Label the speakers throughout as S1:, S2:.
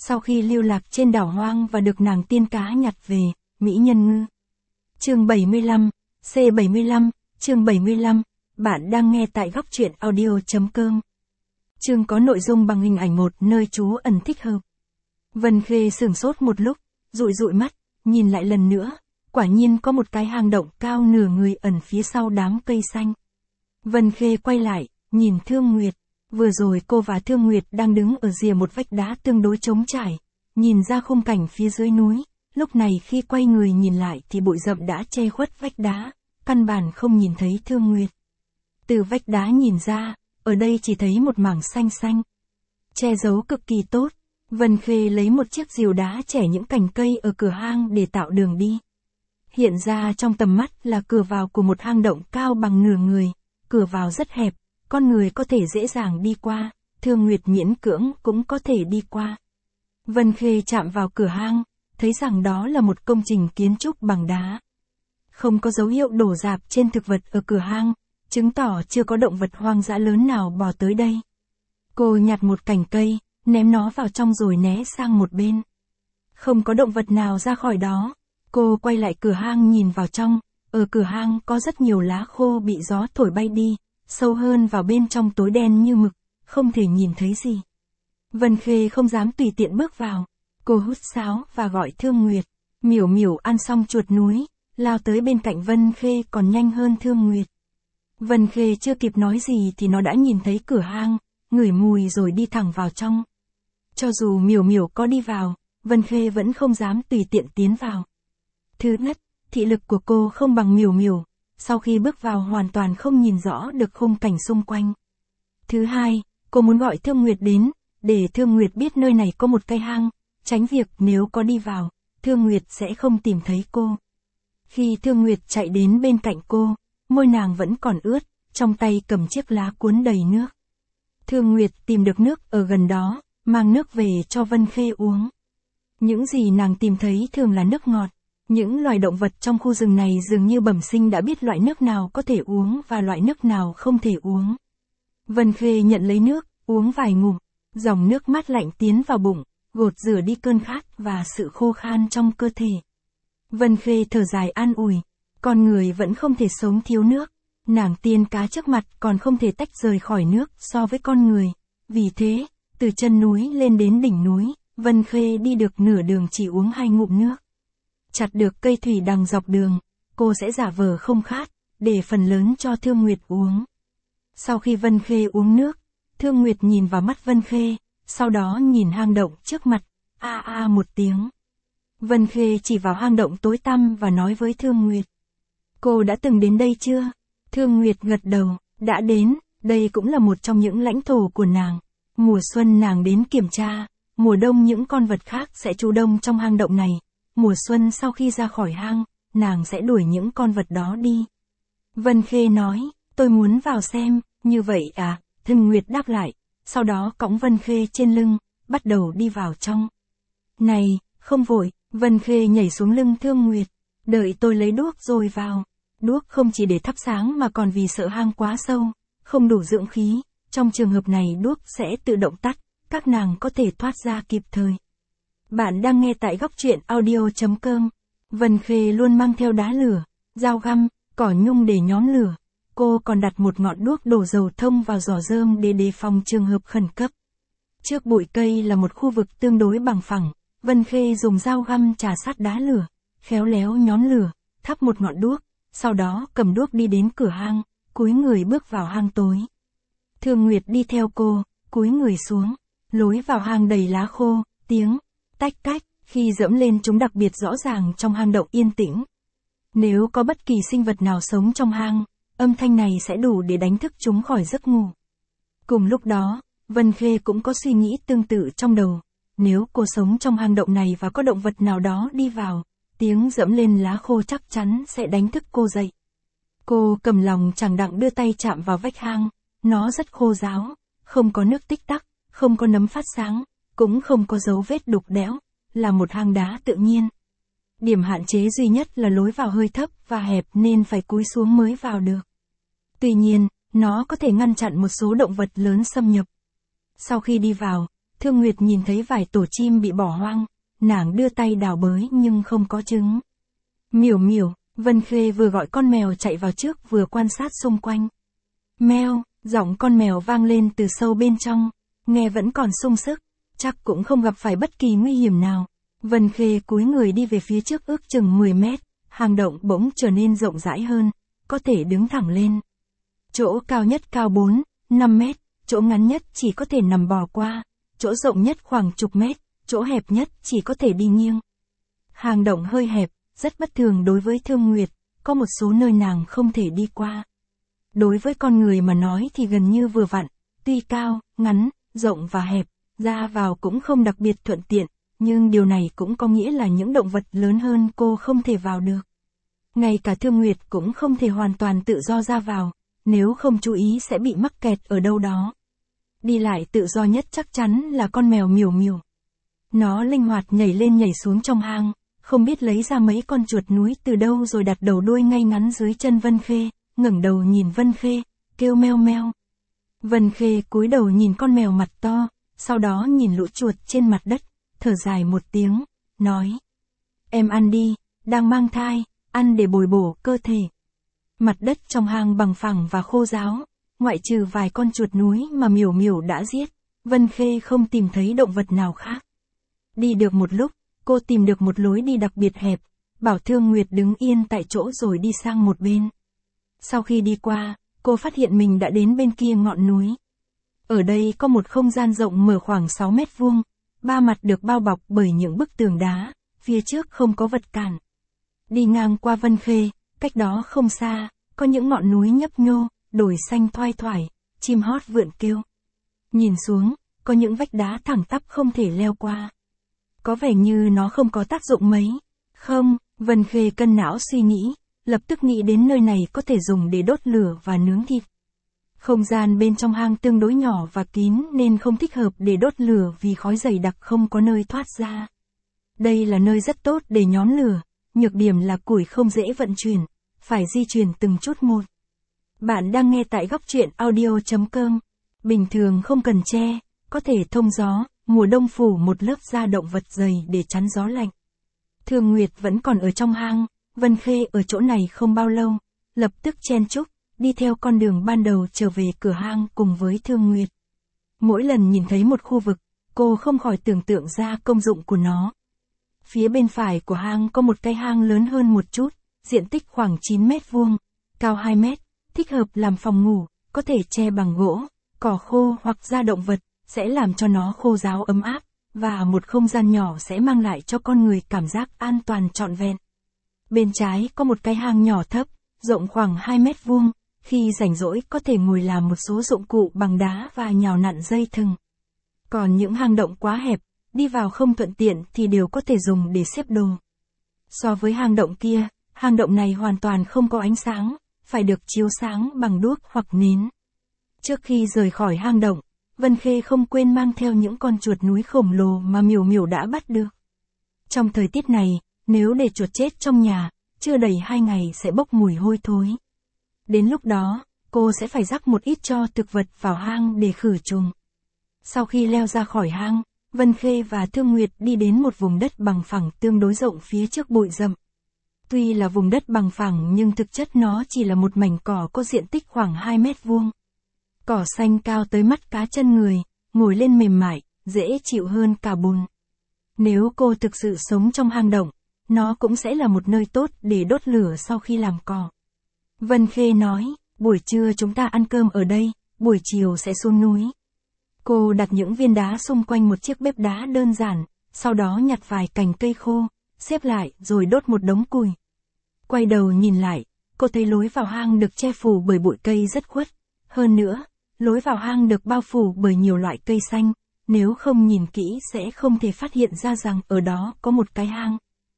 S1: sau khi lưu lạc trên đảo hoang và được nàng tiên cá nhặt về, mỹ nhân ngư. Chương 75, C75, chương 75, bạn đang nghe tại góc truyện audio.com. Chương có nội dung bằng hình ảnh một nơi trú ẩn thích hợp. Vân Khê sửng sốt một lúc, dụi dụi mắt, nhìn lại lần nữa, quả nhiên có một cái hang động cao nửa người ẩn phía sau đám cây xanh. Vân Khê quay lại, nhìn Thương Nguyệt. Vừa rồi cô và Thương Nguyệt đang đứng ở rìa một vách đá tương đối trống trải, nhìn ra khung cảnh phía dưới núi, lúc này khi quay người nhìn lại thì bụi rậm đã che khuất vách đá, căn bản không nhìn thấy Thương Nguyệt. Từ vách đá nhìn ra, ở đây chỉ thấy một mảng xanh xanh, che giấu cực kỳ tốt. Vân Khê lấy một chiếc rìu đá chẻ những cành cây ở cửa hang để tạo đường đi. Hiện ra trong tầm mắt là cửa vào của một hang động cao bằng nửa người, cửa vào rất hẹp, con người có thể dễ dàng đi qua, Thương Nguyệt miễn cưỡng cũng có thể đi qua. Vân Khê chạm vào cửa hang, thấy rằng đó là một công trình kiến trúc bằng đá. Không có dấu hiệu đổ rạp trên thực vật ở cửa hang, chứng tỏ chưa có động vật hoang dã lớn nào bò tới đây. Cô nhặt một cành cây, ném nó vào trong rồi né sang một bên. Không có động vật nào ra khỏi đó. Cô quay lại cửa hang nhìn vào trong, ở cửa hang có rất nhiều lá khô bị gió thổi bay đi, sâu hơn vào bên trong tối đen như mực, không thể nhìn thấy gì. Vân Khê không dám tùy tiện bước vào, cô hút sáo và gọi Thương Nguyệt. Miểu Miểu ăn xong chuột núi, lao tới bên cạnh Vân Khê còn nhanh hơn Thương Nguyệt. Vân Khê chưa kịp nói gì thì nó đã nhìn thấy cửa hang, ngửi mùi rồi đi thẳng vào trong. Cho dù Miểu Miểu có đi vào, Vân Khê vẫn không dám tùy tiện tiến vào. Thứ nhất, thị lực của cô không bằng Miểu Miểu, sau khi bước vào hoàn toàn không nhìn rõ được khung cảnh xung quanh. Thứ hai, cô muốn gọi Thương Nguyệt đến, để Thương Nguyệt biết nơi này có một cái hang, tránh việc nếu có đi vào, Thương Nguyệt sẽ không tìm thấy cô. Khi Thương Nguyệt chạy đến bên cạnh cô, môi nàng vẫn còn ướt, trong tay cầm chiếc lá cuốn đầy nước. Thương Nguyệt tìm được nước ở gần đó, mang nước về cho Vân Khê uống. Những gì nàng tìm thấy thường là nước ngọt. Những loài động vật trong khu rừng này dường như bẩm sinh đã biết loại nước nào có thể uống và loại nước nào không thể uống. Vân Khê nhận lấy nước, uống vài ngụm, dòng nước mát lạnh tiến vào bụng, gột rửa đi cơn khát và sự khô khan trong cơ thể. Vân Khê thở dài an ủi, con người vẫn không thể sống thiếu nước, nàng tiên cá trước mặt còn không thể tách rời khỏi nước so với con người. Vì thế, từ chân núi lên đến đỉnh núi, Vân Khê đi được nửa đường chỉ uống 2 ngụm nước. Chặt được cây thủy đằng dọc đường, cô sẽ giả vờ không khát, để phần lớn cho Thương Nguyệt uống. Sau khi Vân Khê uống nước, Thương Nguyệt nhìn vào mắt Vân Khê, sau đó nhìn hang động trước mặt, a một tiếng. Vân Khê chỉ vào hang động tối tăm và nói với Thương Nguyệt. Cô đã từng đến đây chưa? Thương Nguyệt gật đầu, đã đến, đây cũng là một trong những lãnh thổ của nàng. Mùa xuân nàng đến kiểm tra, mùa đông những con vật khác sẽ trú đông trong hang động này. Mùa xuân sau khi ra khỏi hang, nàng sẽ đuổi những con vật đó đi. Vân Khê nói, tôi muốn vào xem, như vậy à, Thương Nguyệt đáp lại, sau đó cõng Vân Khê trên lưng, bắt đầu đi vào trong. Này, không vội, Vân Khê nhảy xuống lưng Thương Nguyệt, đợi tôi lấy đuốc rồi vào. Đuốc không chỉ để thắp sáng mà còn vì sợ hang quá sâu, không đủ dưỡng khí, trong trường hợp này đuốc sẽ tự động tắt, các nàng có thể thoát ra kịp thời. Bạn đang nghe tại góc truyện audio.com. Vân Khê luôn mang theo đá lửa, dao găm, cỏ nhung để nhóm lửa. Cô còn đặt một ngọn đuốc đổ dầu thông vào giỏ rơm để đề phòng trường hợp khẩn cấp. Trước bụi cây là một khu vực tương đối bằng phẳng. Vân Khê dùng dao găm chà sát đá lửa, khéo léo nhóm lửa, thắp một ngọn đuốc, sau đó cầm đuốc đi đến cửa hang, cúi người bước vào hang tối. Thương Nguyệt đi theo cô, cúi người xuống, lối vào hang đầy lá khô, tiếng tách cách, khi dẫm lên chúng đặc biệt rõ ràng trong hang động yên tĩnh. Nếu có bất kỳ sinh vật nào sống trong hang, âm thanh này sẽ đủ để đánh thức chúng khỏi giấc ngủ. Cùng lúc đó, Vân Khê cũng có suy nghĩ tương tự trong đầu. Nếu cô sống trong hang động này và có động vật nào đó đi vào, tiếng dẫm lên lá khô chắc chắn sẽ đánh thức cô dậy. Cô cầm lòng chẳng đặng đưa tay chạm vào vách hang, nó rất khô ráo, không có nước tích tắc, không có nấm phát sáng, cũng không có dấu vết đục đẽo, là một hang đá tự nhiên. Điểm hạn chế duy nhất là lối vào hơi thấp và hẹp nên phải cúi xuống mới vào được. Tuy nhiên, nó có thể ngăn chặn một số động vật lớn xâm nhập. Sau khi đi vào, Thương Nguyệt nhìn thấy vài tổ chim bị bỏ hoang, nàng đưa tay đào bới nhưng không có trứng. Miểu miểu, Vân Khê vừa gọi con mèo chạy vào trước vừa quan sát xung quanh. Meo, giọng con mèo vang lên từ sâu bên trong, nghe vẫn còn sung sức, chắc cũng không gặp phải bất kỳ nguy hiểm nào. Vân Khê cúi người đi về phía trước ước chừng 10 mét, hang động bỗng trở nên rộng rãi hơn, có thể đứng thẳng lên. Chỗ cao nhất cao 4, 5 mét, chỗ ngắn nhất chỉ có thể nằm bò qua, chỗ rộng nhất khoảng chục mét, chỗ hẹp nhất chỉ có thể đi nghiêng. Hang động hơi hẹp, rất bất thường đối với Thương Nguyệt, có một số nơi nàng không thể đi qua. Đối với con người mà nói thì gần như vừa vặn, tuy cao, ngắn, rộng và hẹp, ra vào cũng không đặc biệt thuận tiện, nhưng điều này cũng có nghĩa là những động vật lớn hơn cô không thể vào được. Ngay cả Thương Nguyệt cũng không thể hoàn toàn tự do ra vào, nếu không chú ý sẽ bị mắc kẹt ở đâu đó. Đi lại tự do nhất chắc chắn là con mèo Miểu Miểu. Nó linh hoạt nhảy lên nhảy xuống trong hang, không biết lấy ra mấy con chuột núi từ đâu rồi đặt đầu đuôi ngay ngắn dưới chân Vân Khê, ngẩng đầu nhìn Vân Khê, kêu meo meo. Vân Khê cúi đầu nhìn con mèo mặt to, sau đó nhìn lũ chuột trên mặt đất, thở dài một tiếng, nói. Em ăn đi, đang mang thai, ăn để bồi bổ cơ thể. Mặt đất trong hang bằng phẳng và khô ráo, ngoại trừ vài con chuột núi mà Miểu Miểu đã giết, Vân Khê không tìm thấy động vật nào khác. Đi được một lúc, cô tìm được một lối đi đặc biệt hẹp, bảo Thương Nguyệt đứng yên tại chỗ rồi đi sang một bên. Sau khi đi qua, cô phát hiện mình đã đến bên kia ngọn núi. Ở đây có một không gian rộng mở khoảng 6 mét vuông, ba mặt được bao bọc bởi những bức tường đá, phía trước không có vật cản. Đi ngang qua Vân Khê, cách đó không xa, có những ngọn núi nhấp nhô, đồi xanh thoai thoải, chim hót vượn kêu. Nhìn xuống, có những vách đá thẳng tắp không thể leo qua. Có vẻ như nó không có tác dụng mấy. Không, Vân Khê cân não suy nghĩ, lập tức nghĩ đến nơi này có thể dùng để đốt lửa và nướng thịt. Không gian bên trong hang tương đối nhỏ và kín nên không thích hợp để đốt lửa vì khói dày đặc không có nơi thoát ra. Đây là nơi rất tốt để nhóm lửa, nhược điểm là củi không dễ vận chuyển, phải di chuyển từng chút một. Bạn đang nghe tại góc truyện audio.com. Bình thường không cần che, có thể thông gió, mùa đông phủ một lớp da động vật dày để chắn gió lạnh. Thương Nguyệt vẫn còn ở trong hang, Vân Khê ở chỗ này không bao lâu, lập tức chen chúc, đi theo con đường ban đầu trở về cửa hang cùng với Thương Nguyệt. Mỗi lần nhìn thấy một khu vực, cô không khỏi tưởng tượng ra công dụng của nó. Phía bên phải của hang có một cái hang lớn hơn một chút, diện tích khoảng 9 mét vuông, cao 2 mét, thích hợp làm phòng ngủ, có thể che bằng gỗ, cỏ khô hoặc da động vật, sẽ làm cho nó khô ráo ấm áp, và một không gian nhỏ sẽ mang lại cho con người cảm giác an toàn trọn vẹn. Bên trái có một cái hang nhỏ thấp, rộng khoảng 2 mét vuông, khi rảnh rỗi có thể ngồi làm một số dụng cụ bằng đá và nhào nặn dây thừng. Còn những hang động quá hẹp, đi vào không thuận tiện thì đều có thể dùng để xếp đồ. So với hang động kia, hang động này hoàn toàn không có ánh sáng, phải được chiếu sáng bằng đuốc hoặc nến. Trước khi rời khỏi hang động, Vân Khê không quên mang theo những con chuột núi khổng lồ mà Miểu Miểu đã bắt được. Trong thời tiết này, nếu để chuột chết trong nhà, chưa đầy 2 ngày sẽ bốc mùi hôi thối. Đến lúc đó, cô sẽ phải rắc một ít tro thực vật vào hang để khử trùng. Sau khi leo ra khỏi hang, Vân Khê và Thương Nguyệt đi đến một vùng đất bằng phẳng tương đối rộng phía trước bụi rậm. Tuy là vùng đất bằng phẳng nhưng thực chất nó chỉ là một mảnh cỏ có diện tích khoảng 2 mét vuông. Cỏ xanh cao tới mắt cá chân người, ngồi lên mềm mại, dễ chịu hơn cả bùn. Nếu cô thực sự sống trong hang động, nó cũng sẽ là một nơi tốt để đốt lửa sau khi làm cỏ. Vân Khê nói, buổi trưa chúng ta ăn cơm ở đây, buổi chiều sẽ xuống núi. Cô đặt những viên đá xung quanh một chiếc bếp đá đơn giản, sau đó nhặt vài cành cây khô, xếp lại rồi đốt một đống củi. Quay đầu nhìn lại, cô thấy lối vào hang được che phủ bởi bụi cây rất khuất. Hơn nữa, lối vào hang được bao phủ bởi nhiều loại cây xanh, nếu không nhìn kỹ sẽ không thể phát hiện ra rằng ở đó có một cái hang.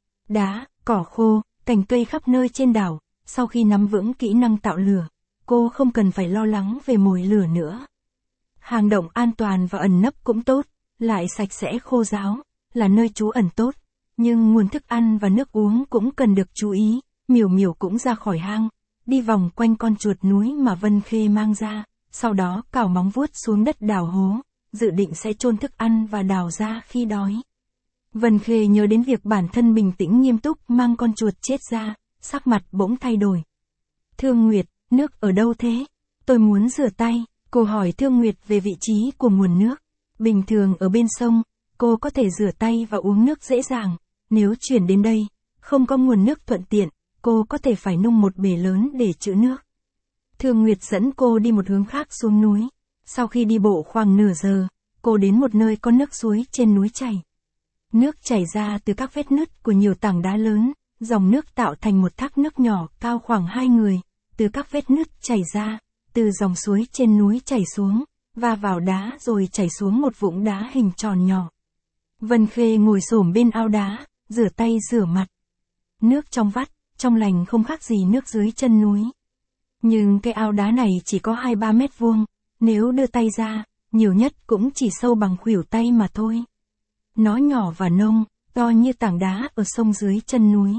S1: Đá, cỏ khô, cành cây khắp nơi trên đảo, sau khi nắm vững kỹ năng tạo lửa, cô không cần phải lo lắng về mồi lửa nữa. Hang động an toàn và ẩn nấp cũng tốt, lại sạch sẽ khô ráo, là nơi trú ẩn tốt, nhưng nguồn thức ăn và nước uống cũng cần được chú ý. Miểu Miểu cũng ra khỏi hang, đi vòng quanh con chuột núi mà Vân Khê mang ra, sau đó cào móng vuốt xuống đất đào hố, dự định sẽ chôn thức ăn và đào ra khi đói. Vân Khê nhớ đến việc bản thân bình tĩnh nghiêm túc mang con chuột chết ra, sắc mặt bỗng thay đổi. Thương Nguyệt, nước ở đâu thế? Tôi muốn rửa tay. Cô hỏi Thương Nguyệt về vị trí của nguồn nước. Bình thường ở bên sông, cô có thể rửa tay và uống nước dễ dàng. Nếu chuyển đến đây, không có nguồn nước thuận tiện, cô có thể phải nung một bể lớn để trữ nước. Thương Nguyệt dẫn cô đi một hướng khác xuống núi. Sau khi đi bộ khoảng nửa giờ, cô đến một nơi có nước suối trên núi chảy. Nước chảy ra từ các vết nứt của nhiều tảng đá lớn, dòng nước tạo thành một thác nước nhỏ cao khoảng 2 người, từ các vết nứt chảy ra, từ dòng suối trên núi chảy xuống, và vào đá rồi chảy xuống một vũng đá hình tròn nhỏ. Vân Khê ngồi xổm bên ao đá, rửa tay rửa mặt. Nước trong vắt, trong lành không khác gì nước dưới chân núi. Nhưng cái ao đá này chỉ có 2-3 mét vuông, nếu đưa tay ra, nhiều nhất cũng chỉ sâu bằng khuỷu tay mà thôi. Nó nhỏ và nông, to như tảng đá ở sông dưới chân núi.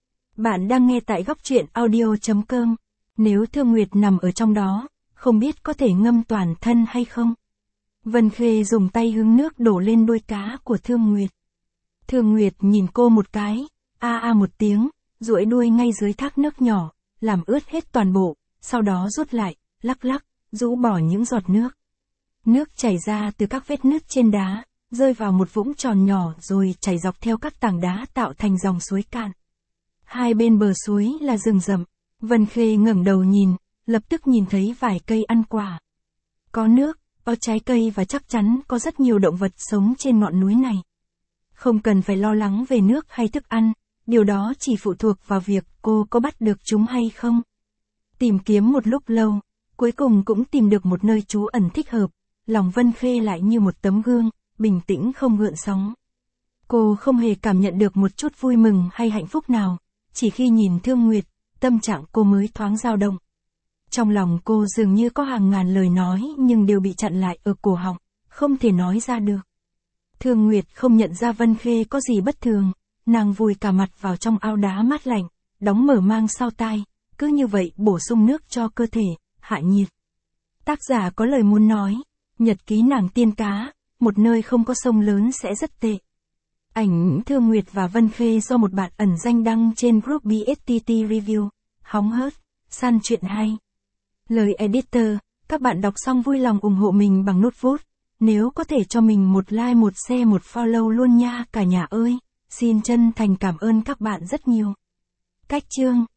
S1: Bạn đang nghe tại góc truyện audio.com. Nếu Thương Nguyệt nằm ở trong đó, không biết có thể ngâm toàn thân hay không? Vân Khê dùng tay hứng nước đổ lên đuôi cá của Thương Nguyệt. Thương Nguyệt nhìn cô một cái, một tiếng, duỗi đuôi ngay dưới thác nước nhỏ, làm ướt hết toàn bộ, sau đó rút lại, lắc lắc, rũ bỏ những giọt nước. Nước chảy ra từ các vết nứt trên đá, rơi vào một vũng tròn nhỏ rồi chảy dọc theo các tảng đá tạo thành dòng suối cạn. Hai bên bờ suối là rừng rậm. Vân Khê ngẩng đầu nhìn, lập tức nhìn thấy vài cây ăn quả. Có nước, có trái cây và chắc chắn có rất nhiều động vật sống trên ngọn núi này. Không cần phải lo lắng về nước hay thức ăn, điều đó chỉ phụ thuộc vào việc cô có bắt được chúng hay không. Tìm kiếm một lúc lâu, cuối cùng cũng tìm được một nơi trú ẩn thích hợp, lòng Vân Khê lại như một tấm gương, bình tĩnh không gợn sóng. Cô không hề cảm nhận được một chút vui mừng hay hạnh phúc nào, chỉ khi nhìn Thương Nguyệt, tâm trạng cô mới thoáng dao động. Trong lòng cô dường như có hàng ngàn lời nói nhưng đều bị chặn lại ở cổ họng, không thể nói ra được. Thương Nguyệt không nhận ra Vân Khê có gì bất thường, nàng vùi cả mặt vào trong ao đá mát lạnh, đóng mở mang sau tai, cứ như vậy bổ sung nước cho cơ thể, hạ nhiệt. Tác giả có lời muốn nói, nhật ký nàng tiên cá, một nơi không có sông lớn sẽ rất tệ. Ảnh Thương Nguyệt và Vân Khê do một bạn ẩn danh đăng trên group BSTT Review, hóng hớt, săn chuyện hay. Lời editor, các bạn đọc xong vui lòng ủng hộ mình bằng nút vote, nếu có thể cho mình một like, một share, một follow luôn nha cả nhà ơi, xin chân thành cảm ơn các bạn rất nhiều. Cách chương